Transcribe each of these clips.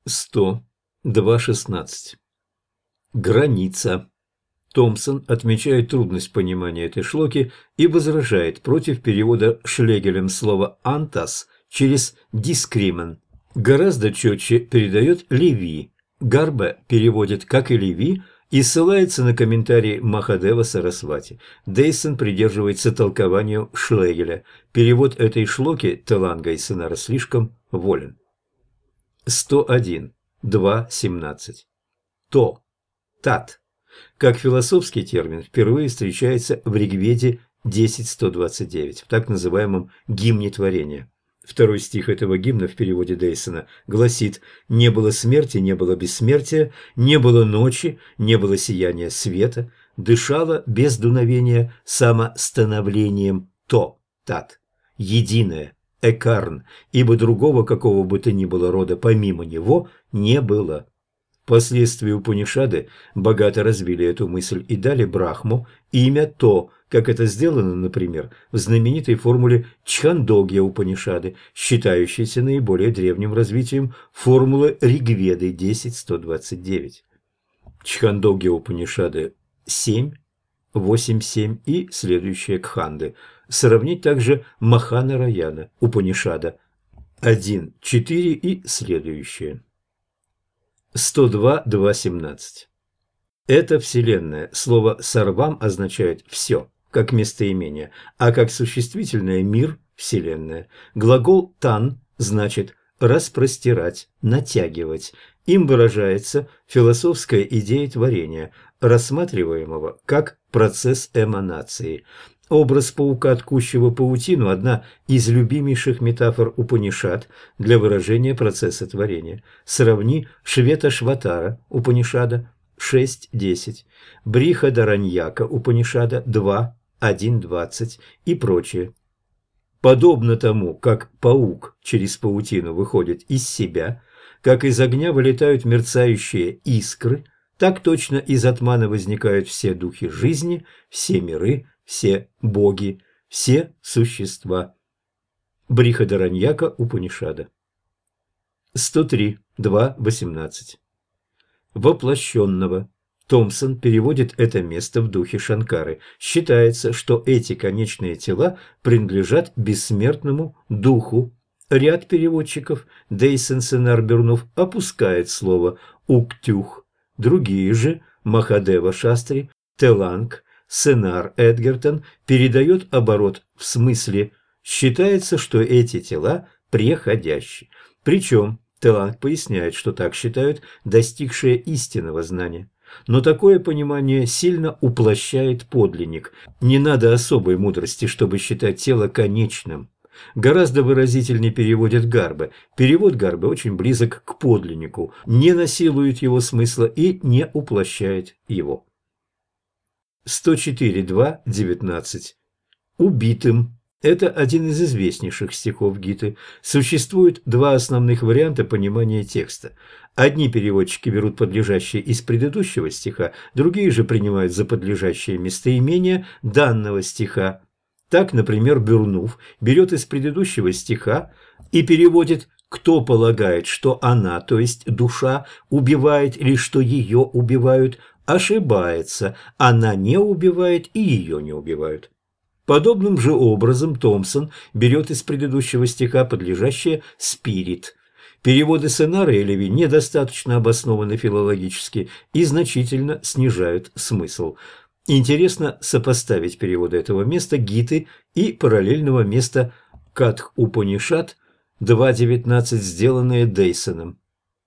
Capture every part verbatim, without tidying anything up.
сто два шестнадцать. Граница. Томпсон отмечает трудность понимания этой шлоки и возражает против перевода Шлегелем слова «антас» через «дискримен». Гораздо четче передает Леви. Гарбе переводит, как и Леви, и ссылается на комментарий Махадева Сарасвати. Дейсон придерживается толкованию Шлегеля. Перевод этой шлоки Теланга и Сенара слишком волен. сто один. два семнадцать. То. Тат. Как философский термин впервые встречается в Ригведе десять сто двадцать девять, в так называемом гимне творения. Второй стих этого гимна в переводе Дейсона гласит: «Не было смерти, не было бессмертия, не было ночи, не было сияния света, дышало без дуновения самостановлением то, тат, единое, экарн, ибо другого какого бы то ни было рода помимо него не было». Впоследствии Упанишады богато развили эту мысль и дали Брахму имя То, как это сделано, например, в знаменитой формуле Чхандогья Упанишады, считающейся наиболее древним развитием формулы Ригведы десять сто двадцать девять. Чхандогья Упанишады семь, восемь семь и следующие кханды. Сравнить также Махана Раяна Упанишада один четыре и следующие. сто два два семнадцать. Это Вселенная. Слово «сарвам» означает «все», как местоимение, а как существительное «мир», «вселенная». Глагол «тан» значит «распростирать», «натягивать». Им выражается философская идея творения, рассматриваемого как процесс эманации. Образ паука, ткущего паутину – одна из любимейших метафор Упанишад для выражения процесса творения. Сравни Швета-Шватара Упанишада шесть десять, Бриха-Дараньяка Упанишада два один двадцать и прочее. Подобно тому, как паук через паутину выходит из себя, как из огня вылетают мерцающие искры, так точно из атмана возникают все духи жизни, все миры, все боги, все существа. Брихадараньяка Упанишада. сто три два восемнадцать. Воплощенного. Томпсон переводит это место в духе Шанкары. Считается, что эти конечные тела принадлежат бессмертному духу. Ряд переводчиков, Дейсон, Сенар, Бернов, опускает слово «уктюх». Другие же, Махадева Шастри, Теланг, Сенар Эдгертон, передает оборот в смысле «считается, что эти тела преходящие». Причем Теланг поясняет, что так считают достигшие истинного знания. Но такое понимание сильно уплощает подлинник. Не надо особой мудрости, чтобы считать тело конечным. Гораздо выразительнее переводит Гарбе. Перевод Гарбе очень близок к подлиннику, не насилует его смысла и не уплощает его. сто четыре два девятнадцать. Убитым. Это один из известнейших стихов Гиты. Существует два основных варианта понимания текста. Одни переводчики берут подлежащее из предыдущего стиха, другие же принимают за подлежащее местоимение данного стиха. Так, например, Бернув берет из предыдущего стиха и переводит «кто полагает, что она, то есть душа, убивает или что ее убивают, ошибается, она не убивает и ее не убивают». Подобным же образом Томпсон берет из предыдущего стиха подлежащее «спирит». Переводы Сенара и Леви недостаточно обоснованы филологически и значительно снижают смысл. Интересно сопоставить переводы этого места Гиты и параллельного места Катх-Упанишад два девятнадцать, сделанные Дейсоном.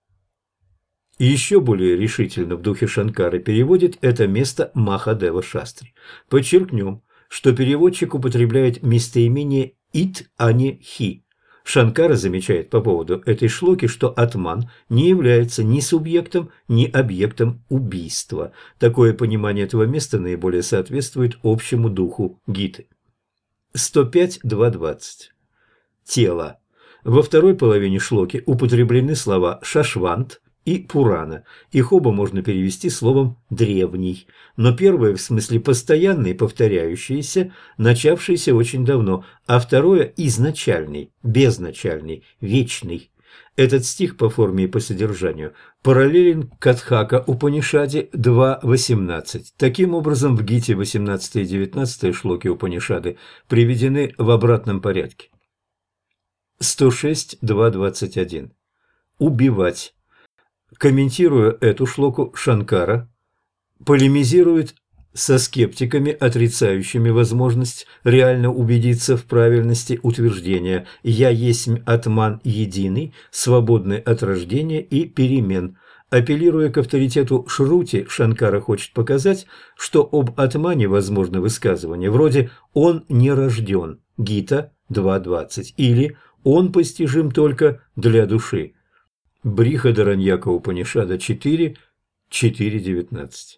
И еще более решительно в духе Шанкары переводит это место Махадева Шастри. Подчеркнем, что переводчик употребляет местоимение «ит», а не «хи». Шанкара замечает по поводу этой шлоки, что атман не является ни субъектом, ни объектом убийства. Такое понимание этого места наиболее соответствует общему духу Гиты. сто пять два двадцать. Тело. Во второй половине шлоки употреблены слова «шашвант» и «пурана». Их оба можно перевести словом «древний». Но первое в смысле постоянный, повторяющийся, начавшийся очень давно, а второе – изначальный, безначальный, вечный. Этот стих по форме и по содержанию параллелен Катхака Упанишаде два восемнадцать. Таким образом, в Гите восемнадцатое и девятнадцатое шлоки Упанишады приведены в обратном порядке. сто шесть два двадцать один. Убивать. Комментируя эту шлоку, Шанкара полемизирует со скептиками, отрицающими возможность реально убедиться в правильности утверждения «Я есмь атман единый, свободный от рождения и перемен». Апеллируя к авторитету Шрути, Шанкара хочет показать, что об атмане возможно высказывание вроде «он не рожден» Гита два двадцать или «он постижим только для души» Брихадараньяка Упанишада четыре четыре девятнадцать.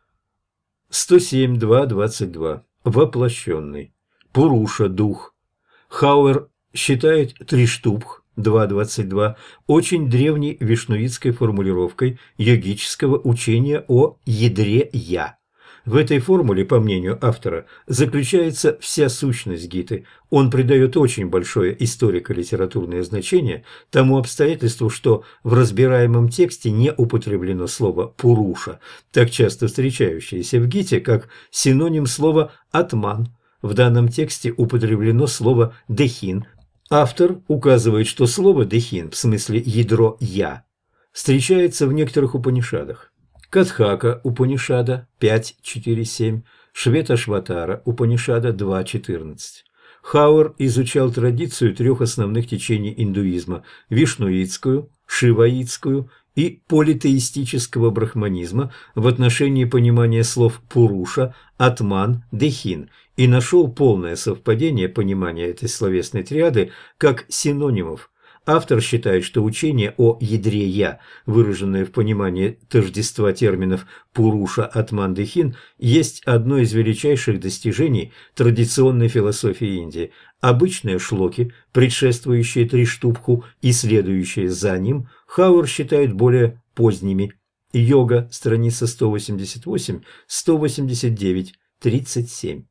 сто семь два двадцать два. Воплощенный. Пуруша – дух. Хауэр считает Триштубх два двадцать два очень древней вишнуитской формулировкой йогического учения о ядре «я». В этой формуле, по мнению автора, заключается вся сущность Гиты. Он придает очень большое историко-литературное значение тому обстоятельству, что в разбираемом тексте не употреблено слово «пуруша», так часто встречающееся в Гите, как синоним слова «атман». В данном тексте употреблено слово «дехин». Автор указывает, что слово «дехин» в смысле «ядро «я» встречается в некоторых Упанишадах. Катхака Упанишада пять четыре семь, Шветашватара Упанишада два четырнадцать. Хауэр изучал традицию трех основных течений индуизма – вишнуитскую, шиваитскую и политеистического брахманизма в отношении понимания слов «пуруша», «атман», «дехин» и нашел полное совпадение понимания этой словесной триады как синонимов. Автор считает, что учение о ядре «я», выраженное в понимании тождества терминов «пуруша», «атман», «дехин», есть одно из величайших достижений традиционной философии Индии. Обычные шлоки, предшествующие Триштубху и следующие за ним, Хауэр считает более поздними. Йога, страница сто восемьдесят восемь сто восемьдесят девять тридцать семь.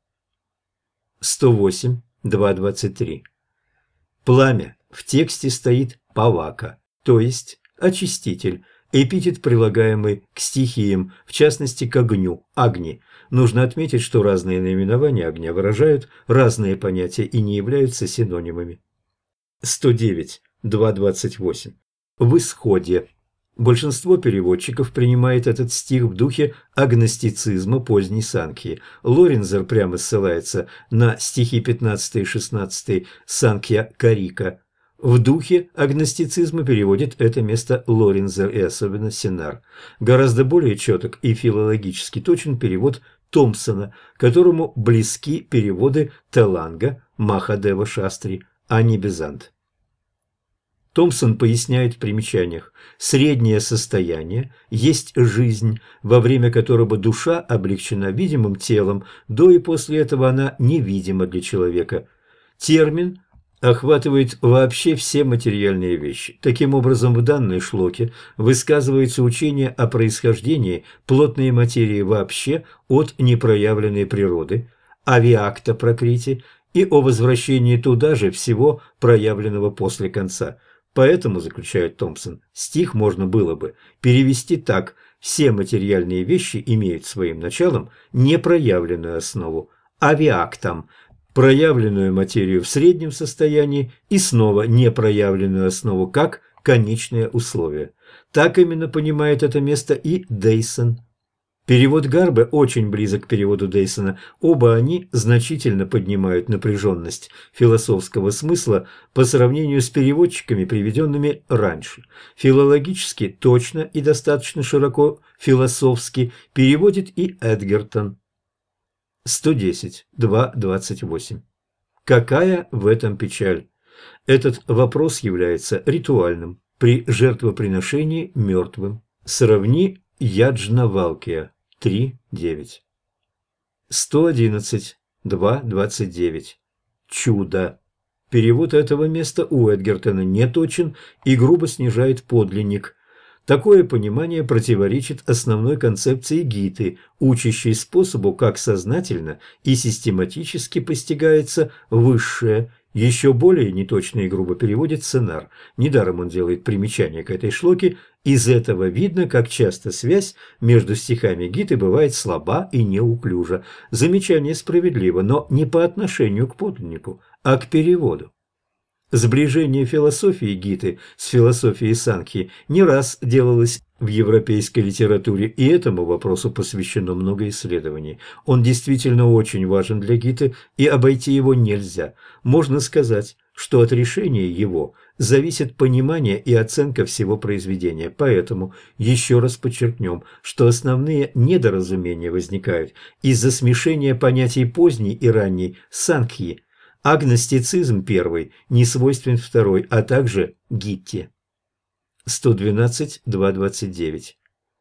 сто восемь два двадцать три. Пламя. В тексте стоит павака, то есть очиститель, эпитет, прилагаемый к стихиям, в частности к огню, агни. Нужно отметить, что разные наименования огня выражают разные понятия и не являются синонимами. сто девять два двадцать восемь. В исходе. Большинство переводчиков принимает этот стих в духе агностицизма поздней Санкхьи. Лоренцер прямо ссылается на стихи пятнадцатый и шестнадцатый Санкхья Карика. В духе агностицизма переводит это место Лоренцер и особенно Сенар. Гораздо более четок и филологически точен перевод Томпсона, которому близки переводы Теланга, Махадева Шастри, а не Безант. Томпсон поясняет в примечаниях: среднее состояние есть жизнь, во время которого душа облегчена видимым телом, до и после этого она невидима для человека. Термин охватывает вообще все материальные вещи. Таким образом, в данной шлоке высказывается учение о происхождении плотной материи вообще от непроявленной природы, авиакта пракрити, и о возвращении туда же всего проявленного после конца. Поэтому, заключает Томпсон, стих можно было бы перевести так: все материальные вещи имеют своим началом непроявленную основу, авиактом, проявленную материю в среднем состоянии и снова непроявленную основу как конечное условие. Так именно понимает это место и Дейсон. Перевод Гарбе очень близок к переводу Дейсона. Оба они значительно поднимают напряженность философского смысла по сравнению с переводчиками, приведенными раньше. Филологически точно и достаточно широко философски переводит и Эдгертон. сто десять два двадцать восемь. Какая в этом печаль? Этот вопрос является ритуальным при жертвоприношении мертвым. Сравни Яджнавалкия три девять. сто одиннадцать два двадцать девять. Чудо. Перевод этого места у Эдгертона не точен и грубо снижает подлинник. Такое понимание противоречит основной концепции Гиты, учащей способу, как сознательно и систематически постигается высшее Еще более неточно и грубо переводит сценар. Недаром он делает примечание к этой шлоке. Из этого видно, как часто связь между стихами Гиты бывает слаба и неуклюжа. Замечание справедливо, но не по отношению к подлиннику, а к переводу. Сближение философии Гиты с философией Санхьи не раз делалось в европейской литературе, и этому вопросу посвящено много исследований. Он действительно очень важен для Гиты, и обойти его нельзя. Можно сказать, что от решения его зависит понимание и оценка всего произведения. Поэтому еще раз подчеркнем, что основные недоразумения возникают из-за смешения понятий поздней и ранней Санхьи. Агностицизм первый не свойствен второй, а также Гитте. сто двенадцать два двадцать девять.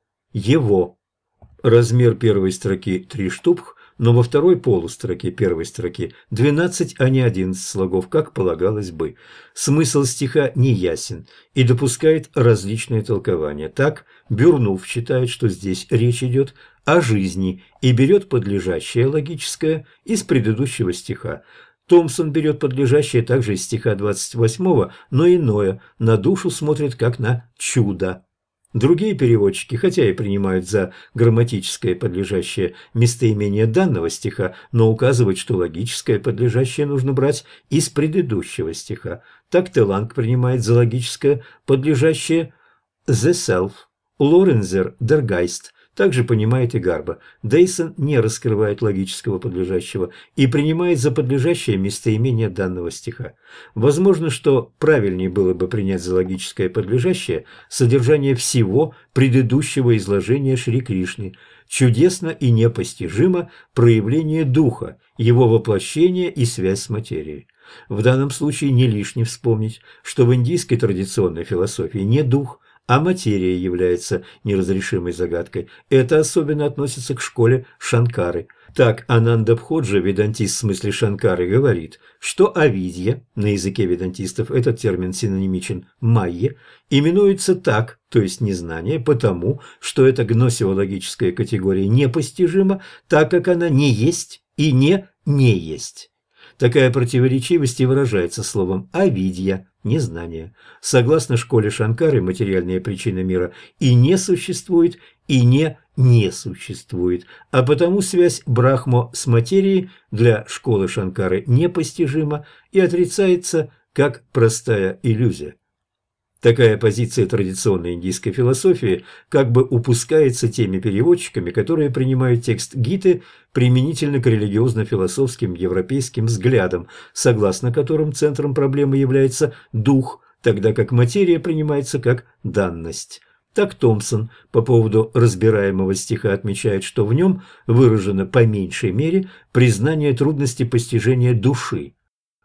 Его. Размер первой строки три штубх, но во второй полустроке первой строки двенадцать, а не одиннадцать слогов, как полагалось бы. Смысл стиха неясен и допускает различные толкования. Так, Бюрнув считает, что здесь речь идет о жизни и берет подлежащее логическое из предыдущего стиха. Томпсон берет подлежащее также из стиха двадцать восьмого, но иное, на душу смотрит как на чудо. Другие переводчики, хотя и принимают за грамматическое подлежащее местоимение данного стиха, но указывают, что логическое подлежащее нужно брать из предыдущего стиха. Так Теланг принимает за логическое подлежащее «the self», Лорензер «der Geist». Также понимает и Гарба. Дейсон не раскрывает логического подлежащего и принимает за подлежащее местоимение данного стиха. Возможно, что правильнее было бы принять за логическое подлежащее содержание всего предыдущего изложения Шри Кришны. Чудесно и непостижимо проявление духа, его воплощение и связь с материей. В данном случае не лишне вспомнить, что в индийской традиционной философии не дух, а материя является неразрешимой загадкой. Это особенно относится к школе Шанкары. Так, Анандабходжа, ведантист в смысле Шанкары, говорит, что авидья, на языке ведантистов этот термин синонимичен майе, именуется так, то есть незнание, потому, что эта гносеологическая категория непостижима, так как она не есть и не не есть. Такая противоречивость и выражается словом «авидья» – незнание. Согласно школе Шанкары, материальная причина мира и не существует, и не не существует, а потому связь Брахмо с материей для школы Шанкары непостижима и отрицается как простая иллюзия. Такая позиция традиционной индийской философии как бы упускается теми переводчиками, которые принимают текст Гиты применительно к религиозно-философским европейским взглядам, согласно которым центром проблемы является дух, тогда как материя принимается как данность. Так Томпсон по поводу разбираемого стиха отмечает, что в нем выражено по меньшей мере признание трудности постижения души.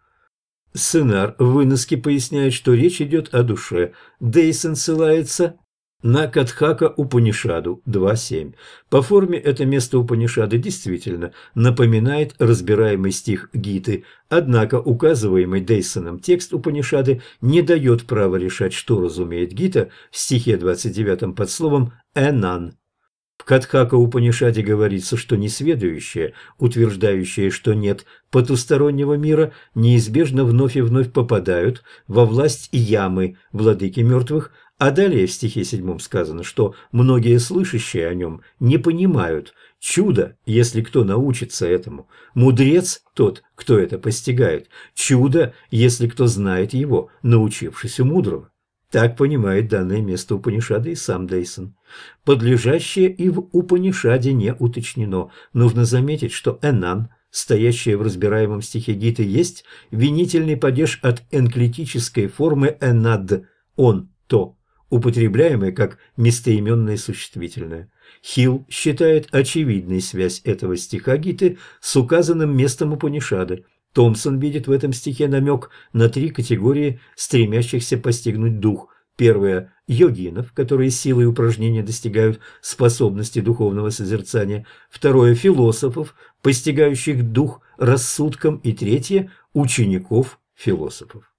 Сценар в выноске поясняет, что речь идет о душе. Дейсон ссылается на Катхака Упанишаду два семь. По форме это место Упанишады действительно напоминает разбираемый стих Гиты, однако указываемый Дейсоном текст Упанишады не дает права решать, что разумеет Гита в стихе двадцать девятом под словом «энан». В Катхака Упанишаде говорится, что несведущие, утверждающие, что нет потустороннего мира, неизбежно вновь и вновь попадают во власть Ямы, владыки мертвых, а далее в стихе седьмом сказано, что многие слышащие о нем не понимают. Чудо, если кто научится этому. Мудрец тот, кто это постигает. Чудо, если кто знает его, научившись у мудрого. Так понимает данное место Упанишада и сам Дейсон. Подлежащее и в Упанишаде не уточнено. Нужно заметить, что «энан», стоящее в разбираемом стихе Гиты, есть винительный падеж от энклитической формы «энад» – «он», «то», употребляемой как местоименное существительное. Хилл считает очевидной связь этого стиха Гиты с указанным местом Упанишады. Томпсон видит в этом стихе намек на три категории стремящихся постигнуть дух. Первое – йогинов, которые силой упражнения достигают способности духовного созерцания. Второе – философов, постигающих дух рассудком. И третье – учеников философов.